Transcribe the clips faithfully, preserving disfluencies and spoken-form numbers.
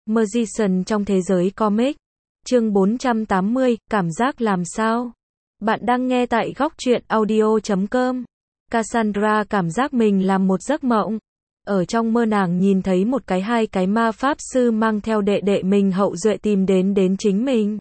Magician trong thế giới comic. Chương bốn trăm tám mươi, cảm giác làm sao? Bạn đang nghe tại góc truyện audio chấm com. Cassandra cảm giác mình làm một giấc mộng. Ở trong mơ nàng nhìn thấy một cái hai cái ma pháp sư mang theo đệ đệ mình Hậu Duệ tìm đến đến chính mình.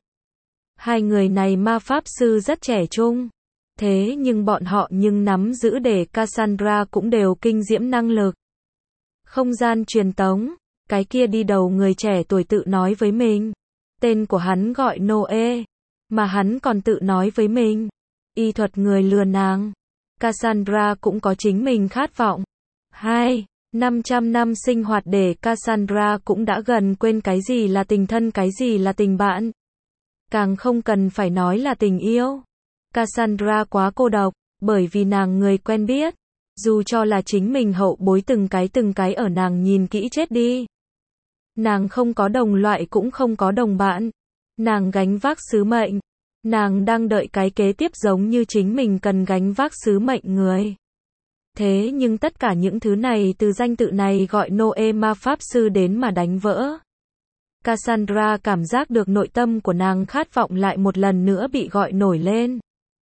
Hai người này ma pháp sư rất trẻ trung. Thế nhưng bọn họ nhưng nắm giữ để Cassandra cũng đều kinh diễm năng lực. Không gian truyền tống. Cái kia đi đầu người trẻ tuổi tự nói với mình. Tên của hắn gọi Noe. Mà hắn còn tự nói với mình. Y thuật người lừa nàng. Cassandra cũng có chính mình khát vọng. Hai, năm trăm năm sinh hoạt để Cassandra cũng đã gần quên cái gì là tình thân, cái gì là tình bạn. Càng không cần phải nói là tình yêu. Cassandra quá cô độc, bởi vì nàng người quen biết. Dù cho là chính mình hậu bối từng cái từng cái ở nàng nhìn kỹ chết đi. Nàng không có đồng loại cũng không có đồng bạn. Nàng gánh vác sứ mệnh. Nàng đang đợi cái kế tiếp giống như chính mình cần gánh vác sứ mệnh người. Thế nhưng tất cả những thứ này từ danh tự này gọi Noe ma pháp sư đến mà đánh vỡ. Cassandra cảm giác được nội tâm của nàng khát vọng lại một lần nữa bị gọi nổi lên.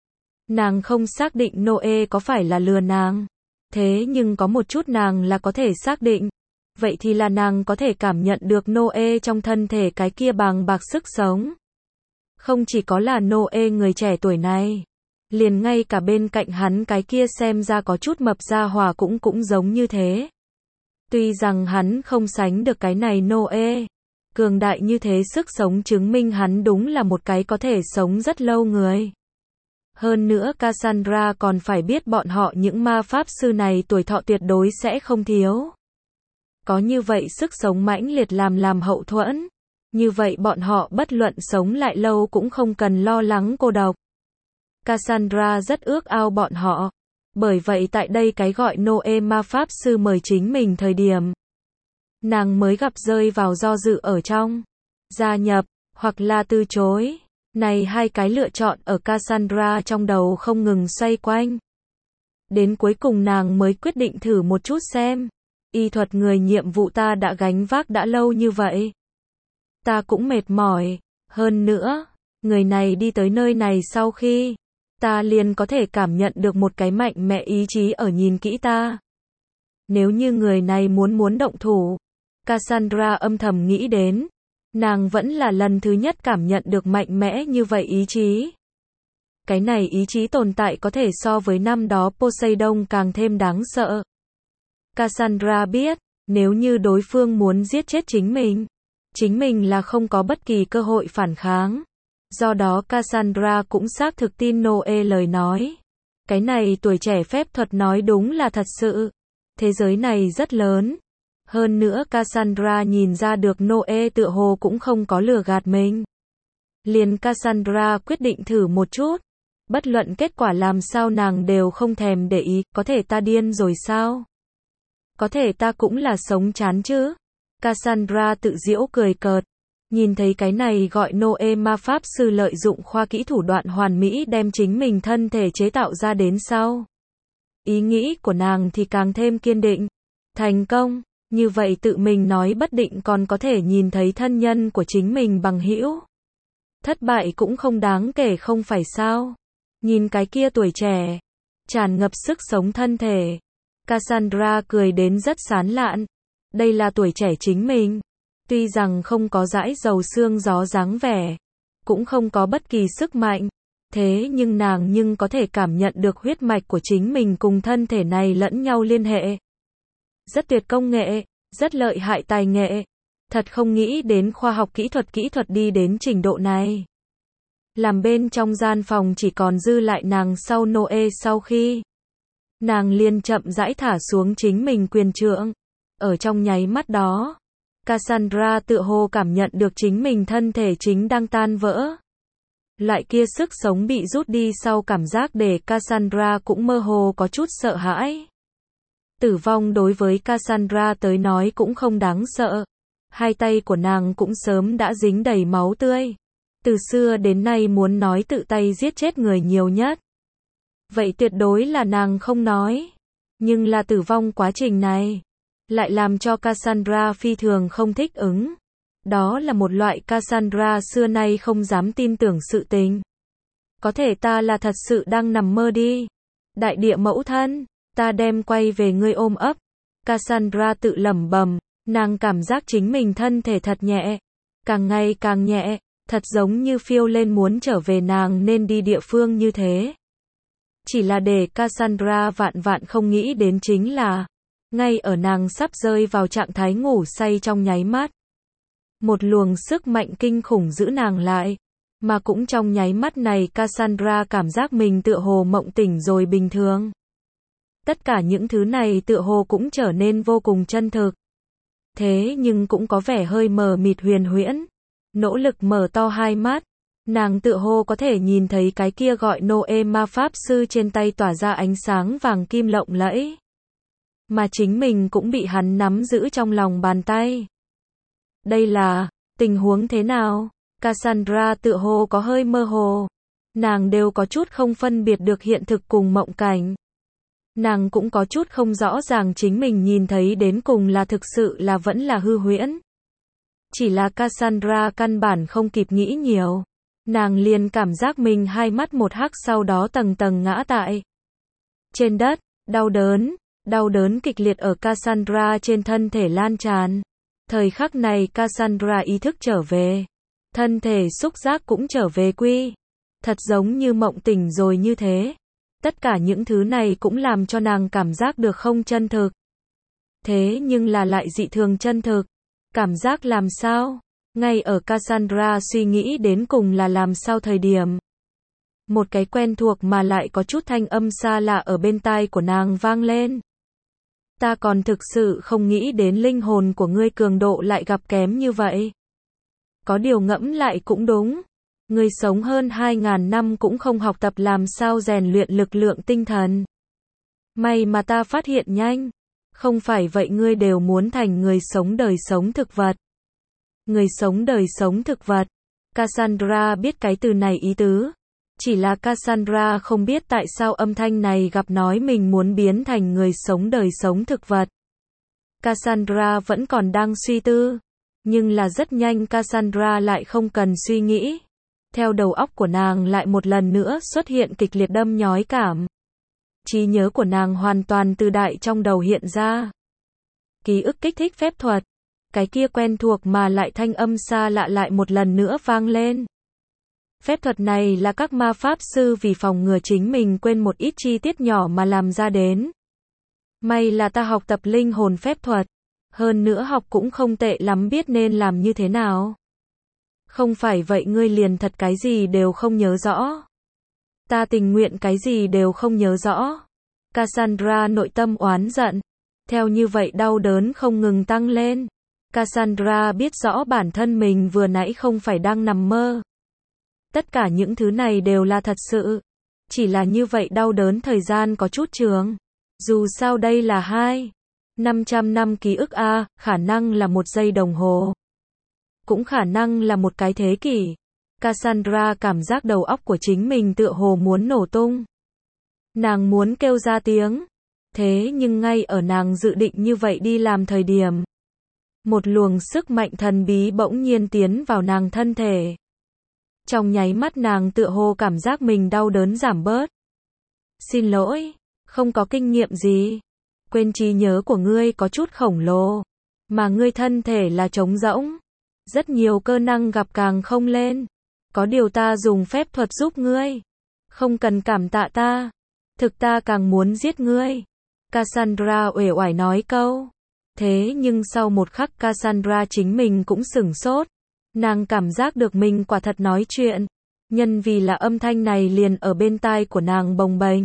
Nàng không xác định Noe có phải là lừa nàng. Thế nhưng có một chút nàng là có thể xác định. Vậy thì là nàng có thể cảm nhận được Noe trong thân thể cái kia bàng bạc sức sống. Không chỉ có là Noe người trẻ tuổi này. Liền ngay cả bên cạnh hắn cái kia xem ra có chút mập ra hỏa cũng cũng giống như thế. Tuy rằng hắn không sánh được cái này Noe. Cường đại như thế sức sống chứng minh hắn đúng là một cái có thể sống rất lâu người. Hơn nữa Cassandra còn phải biết bọn họ những ma pháp sư này tuổi thọ tuyệt đối sẽ không thiếu. Có như vậy sức sống mãnh liệt làm làm hậu thuẫn. Như vậy bọn họ bất luận sống lại lâu cũng không cần lo lắng cô độc. Cassandra rất ước ao bọn họ. Bởi vậy tại đây cái gọi Noe ma pháp sư mời chính mình thời điểm. Nàng mới gặp rơi vào do dự ở trong. Gia nhập, hoặc là từ chối. Này hai cái lựa chọn ở Cassandra trong đầu không ngừng xoay quanh. Đến cuối cùng nàng mới quyết định thử một chút xem. Y thuật người nhiệm vụ ta đã gánh vác đã lâu như vậy. Ta cũng mệt mỏi. Hơn nữa, người này đi tới nơi này sau khi ta liền có thể cảm nhận được một cái mạnh mẽ ý chí ở nhìn kỹ ta. Nếu như người này muốn muốn động thủ, Cassandra âm thầm nghĩ đến. Nàng vẫn là lần thứ nhất cảm nhận được mạnh mẽ như vậy ý chí. Cái này ý chí tồn tại có thể so với năm đó Poseidon càng thêm đáng sợ. Cassandra biết, nếu như đối phương muốn giết chết chính mình, chính mình là không có bất kỳ cơ hội phản kháng. Do đó Cassandra cũng xác thực tin Noe lời nói. Cái này tuổi trẻ phép thuật nói đúng là thật sự. Thế giới này rất lớn. Hơn nữa Cassandra nhìn ra được Noe tựa hồ cũng không có lừa gạt mình. Liền Cassandra quyết định thử một chút. Bất luận kết quả làm sao nàng đều không thèm để ý, có thể ta điên rồi sao? Có thể ta cũng là sống chán chứ? Cassandra tự giễu cười cợt. Nhìn thấy cái này gọi Noe ma pháp sư lợi dụng khoa kỹ thủ đoạn hoàn mỹ đem chính mình thân thể chế tạo ra đến sau. Ý nghĩ của nàng thì càng thêm kiên định. Thành công, như vậy tự mình nói bất định còn có thể nhìn thấy thân nhân của chính mình bằng hữu. Thất bại cũng không đáng kể không phải sao? Nhìn cái kia tuổi trẻ, tràn ngập sức sống thân thể. Cassandra cười đến rất sán lạn. Đây là tuổi trẻ chính mình. Tuy rằng không có dãi dầu xương gió dáng vẻ, cũng không có bất kỳ sức mạnh, thế nhưng nàng nhưng có thể cảm nhận được huyết mạch của chính mình cùng thân thể này lẫn nhau liên hệ. Rất tuyệt công nghệ, rất lợi hại tài nghệ. Thật không nghĩ đến khoa học kỹ thuật kỹ thuật đi đến trình độ này. Làm bên trong gian phòng chỉ còn dư lại nàng sau Noe sau khi. Nàng liền chậm rãi thả xuống chính mình quyền trượng. Ở trong nháy mắt đó. Cassandra tựa hồ cảm nhận được chính mình thân thể chính đang tan vỡ. Loại kia sức sống bị rút đi sau cảm giác để Cassandra cũng mơ hồ có chút sợ hãi. Tử vong đối với Cassandra tới nói cũng không đáng sợ. Hai tay của nàng cũng sớm đã dính đầy máu tươi. Từ xưa đến nay muốn nói tự tay giết chết người nhiều nhất. Vậy tuyệt đối là nàng không nói. Nhưng là tử vong quá trình này. Lại làm cho Cassandra phi thường không thích ứng. Đó là một loại Cassandra xưa nay không dám tin tưởng sự tình. Có thể ta là thật sự đang nằm mơ đi. Đại địa mẫu thân, ta đem quay về ngươi ôm ấp. Cassandra tự lẩm bẩm, nàng cảm giác chính mình thân thể thật nhẹ, càng ngày càng nhẹ, thật giống như phiêu lên muốn trở về nàng nên đi địa phương như thế. Chỉ là để Cassandra vạn vạn không nghĩ đến chính là, ngay ở nàng sắp rơi vào trạng thái ngủ say trong nháy mắt, một luồng sức mạnh kinh khủng giữ nàng lại, mà cũng trong nháy mắt này Cassandra cảm giác mình tựa hồ mộng tỉnh rồi bình thường. Tất cả những thứ này tựa hồ cũng trở nên vô cùng chân thực. Thế nhưng cũng có vẻ hơi mờ mịt huyền huyễn. Nỗ lực mở to hai mắt, nàng tựa hồ có thể nhìn thấy cái kia gọi Noe ma pháp sư trên tay tỏa ra ánh sáng vàng kim lộng lẫy. Mà chính mình cũng bị hắn nắm giữ trong lòng bàn tay. Đây là tình huống thế nào? Cassandra tựa hồ có hơi mơ hồ. Nàng đều có chút không phân biệt được hiện thực cùng mộng cảnh. Nàng cũng có chút không rõ ràng chính mình nhìn thấy đến cùng là thực sự là vẫn là hư huyễn. Chỉ là Cassandra căn bản không kịp nghĩ nhiều. Nàng liền cảm giác mình hai mắt một hắc sau đó tầng tầng ngã tại trên đất, đau đớn, đau đớn kịch liệt ở Cassandra trên thân thể lan tràn. Thời khắc này Cassandra ý thức trở về. Thân thể xúc giác cũng trở về quy. Thật giống như mộng tỉnh rồi như thế. Tất cả những thứ này cũng làm cho nàng cảm giác được không chân thực. Thế nhưng là lại dị thường chân thực. Cảm giác làm sao? Ngay ở Cassandra suy nghĩ đến cùng là làm sao thời điểm. Một cái quen thuộc mà lại có chút thanh âm xa lạ ở bên tai của nàng vang lên. Ta còn thực sự không nghĩ đến linh hồn của ngươi cường độ lại gặp kém như vậy. Có điều ngẫm lại cũng đúng. Ngươi sống hơn hai ngàn năm cũng không học tập làm sao rèn luyện lực lượng tinh thần. May mà ta phát hiện nhanh. Không phải vậy ngươi đều muốn thành người sống đời sống thực vật. Người sống đời sống thực vật. Cassandra biết cái từ này ý tứ. Chỉ là Cassandra không biết tại sao âm thanh này gặp nói mình muốn biến thành người sống đời sống thực vật. Cassandra vẫn còn đang suy tư. Nhưng là rất nhanh Cassandra lại không cần suy nghĩ. Theo đầu óc của nàng lại một lần nữa xuất hiện kịch liệt đâm nhói cảm. Trí nhớ của nàng hoàn toàn từ đại trong đầu hiện ra. Ký ức kích thích phép thuật. Cái kia quen thuộc mà lại thanh âm xa lạ lại một lần nữa vang lên. Phép thuật này là các ma pháp sư vì phòng ngừa chính mình quên một ít chi tiết nhỏ mà làm ra đến. May là ta học tập linh hồn phép thuật. Hơn nữa học cũng không tệ lắm biết nên làm như thế nào. Không phải vậy ngươi liền thật cái gì đều không nhớ rõ. Ta tình nguyện cái gì đều không nhớ rõ. Cassandra nội tâm oán giận. Theo như vậy đau đớn không ngừng tăng lên. Cassandra biết rõ bản thân mình vừa nãy không phải đang nằm mơ. Tất cả những thứ này đều là thật sự. Chỉ là như vậy đau đớn thời gian có chút trường. Dù sao đây là hai năm trăm năm ký ức a, khả năng là một giây đồng hồ. Cũng khả năng là một cái thế kỷ. Cassandra cảm giác đầu óc của chính mình tựa hồ muốn nổ tung. Nàng muốn kêu ra tiếng. Thế nhưng ngay ở nàng dự định như vậy đi làm thời điểm. Một luồng sức mạnh thần bí bỗng nhiên tiến vào nàng thân thể. Trong nháy mắt nàng tựa hồ cảm giác mình đau đớn giảm bớt. Xin lỗi, không có kinh nghiệm gì. Quên trí nhớ của ngươi có chút khổng lồ. Mà ngươi thân thể là trống rỗng. Rất nhiều cơ năng gặp càng không lên. Có điều ta dùng phép thuật giúp ngươi. Không cần cảm tạ ta. Thực ta càng muốn giết ngươi. Cassandra uể oải nói câu. Thế nhưng sau một khắc Cassandra chính mình cũng sửng sốt. Nàng cảm giác được mình quả thật nói chuyện. Nhân vì là âm thanh này liền ở bên tai của nàng bồng bềnh.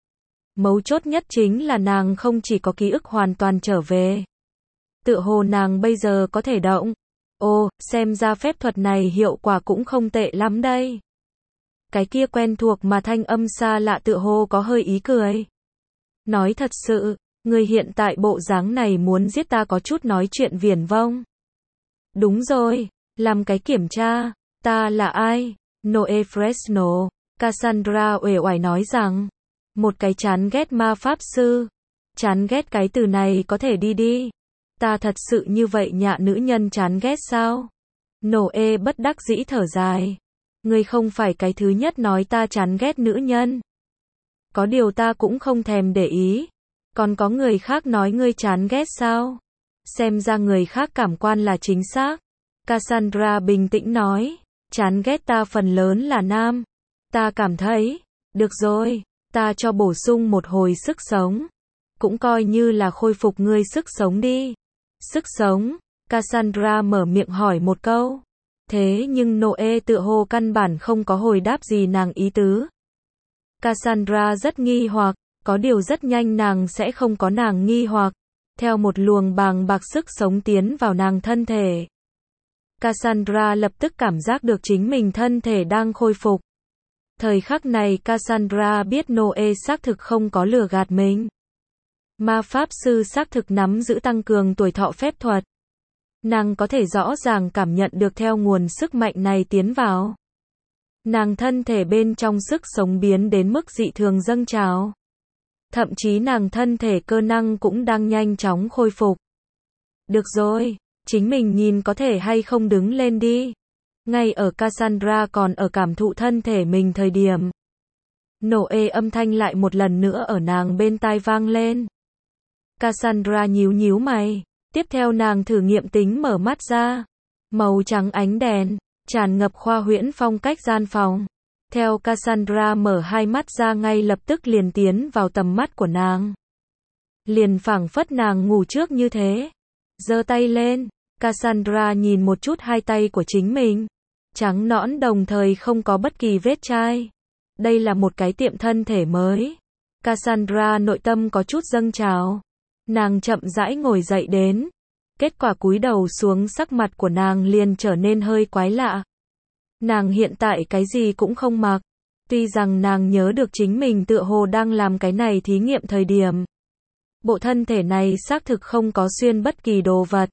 Mấu chốt nhất chính là nàng không chỉ có ký ức hoàn toàn trở về. Tựa hồ nàng bây giờ có thể động. Ồ, xem ra phép thuật này hiệu quả cũng không tệ lắm đây. Cái kia quen thuộc mà thanh âm xa lạ tựa hồ có hơi ý cười. Nói thật sự, người hiện tại bộ dáng này muốn giết ta có chút nói chuyện viển vông. Đúng rồi, làm cái kiểm tra, ta là ai? Noe Fresno, Cassandra uể oải nói rằng, một cái chán ghét ma pháp sư. Chán ghét cái từ này có thể đi đi. Ta thật sự như vậy nhạ nữ nhân chán ghét sao? Noe bất đắc dĩ thở dài. Ngươi không phải cái thứ nhất nói ta chán ghét nữ nhân. Có điều ta cũng không thèm để ý. Còn có người khác nói ngươi chán ghét sao? Xem ra người khác cảm quan là chính xác. Cassandra bình tĩnh nói. Chán ghét ta phần lớn là nam. Ta cảm thấy, được rồi, ta cho bổ sung một hồi sức sống. Cũng coi như là khôi phục ngươi sức sống đi. Sức sống, Cassandra mở miệng hỏi một câu. Thế nhưng Noe tựa hồ căn bản không có hồi đáp gì nàng ý tứ. Cassandra rất nghi hoặc, có điều rất nhanh nàng sẽ không có nàng nghi hoặc. Theo một luồng bàng bạc sức sống tiến vào nàng thân thể. Cassandra lập tức cảm giác được chính mình thân thể đang khôi phục. Thời khắc này Cassandra biết Noe xác thực không có lừa gạt mình. Ma pháp sư xác thực nắm giữ tăng cường tuổi thọ phép thuật. Nàng có thể rõ ràng cảm nhận được theo nguồn sức mạnh này tiến vào. Nàng thân thể bên trong sức sống biến đến mức dị thường dâng trào. Thậm chí nàng thân thể cơ năng cũng đang nhanh chóng khôi phục. Được rồi, chính mình nhìn có thể hay không đứng lên đi. Ngay ở Cassandra còn ở cảm thụ thân thể mình thời điểm. Noe âm thanh lại một lần nữa ở nàng bên tai vang lên. Cassandra nhíu nhíu mày. Tiếp theo nàng thử nghiệm tính mở mắt ra. Màu trắng ánh đèn, tràn ngập khoa huyễn phong cách gian phòng. Theo Cassandra mở hai mắt ra ngay lập tức liền tiến vào tầm mắt của nàng. Liền phảng phất nàng ngủ trước như thế. Giơ tay lên, Cassandra nhìn một chút hai tay của chính mình. Trắng nõn đồng thời không có bất kỳ vết chai. Đây là một cái tiệm thân thể mới. Cassandra nội tâm có chút dâng trào. Nàng chậm rãi ngồi dậy đến. Kết quả cúi đầu xuống sắc mặt của nàng liền trở nên hơi quái lạ. Nàng hiện tại cái gì cũng không mặc. Tuy rằng nàng nhớ được chính mình tựa hồ đang làm cái này thí nghiệm thời điểm. Bộ thân thể này xác thực không có xuyên bất kỳ đồ vật.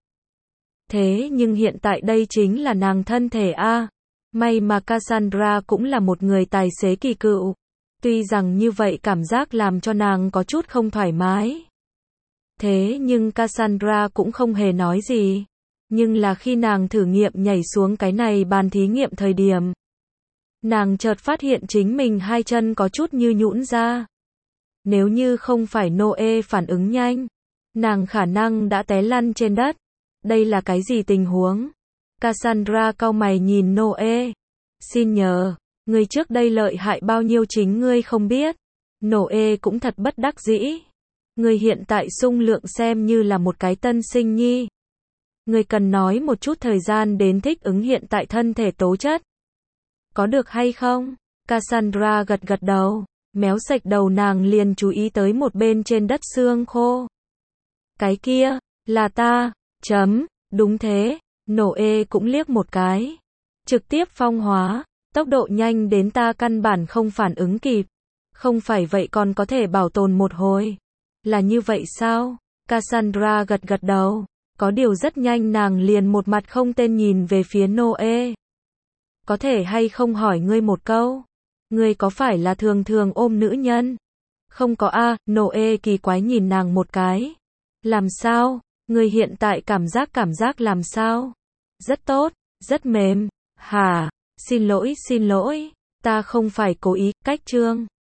Thế nhưng hiện tại đây chính là nàng thân thể a. May mà Cassandra cũng là một người tài xế kỳ cựu. Tuy rằng như vậy cảm giác làm cho nàng có chút không thoải mái. Thế nhưng Cassandra cũng không hề nói gì. Nhưng là khi nàng thử nghiệm nhảy xuống cái này bàn thí nghiệm thời điểm. Nàng chợt phát hiện chính mình hai chân có chút như nhũn ra. Nếu như không phải Noe phản ứng nhanh, nàng khả năng đã té lăn trên đất. Đây là cái gì tình huống? Cassandra cau mày nhìn Noe. Xin nhờ, người trước đây lợi hại bao nhiêu chính ngươi không biết. Noe cũng thật bất đắc dĩ. Người hiện tại sung lượng xem như là một cái tân sinh nhi. Người cần nói một chút thời gian đến thích ứng hiện tại thân thể tố chất. Có được hay không? Cassandra gật gật đầu. Méo sạch đầu nàng liền chú ý tới một bên trên đất xương khô. Cái kia, là ta, chấm, đúng thế, Noe cũng liếc một cái. Trực tiếp phong hóa, tốc độ nhanh đến ta căn bản không phản ứng kịp. Không phải vậy còn có thể bảo tồn một hồi. Là như vậy sao? Cassandra gật gật đầu. Có điều rất nhanh nàng liền một mặt không tên nhìn về phía Noe. Có thể hay không hỏi ngươi một câu? Ngươi có phải là thường thường ôm nữ nhân? Không có a. Noe kỳ quái nhìn nàng một cái. Làm sao? Ngươi hiện tại cảm giác cảm giác làm sao? Rất tốt, rất mềm. Hả? Xin lỗi xin lỗi. Ta không phải cố ý, cách chương.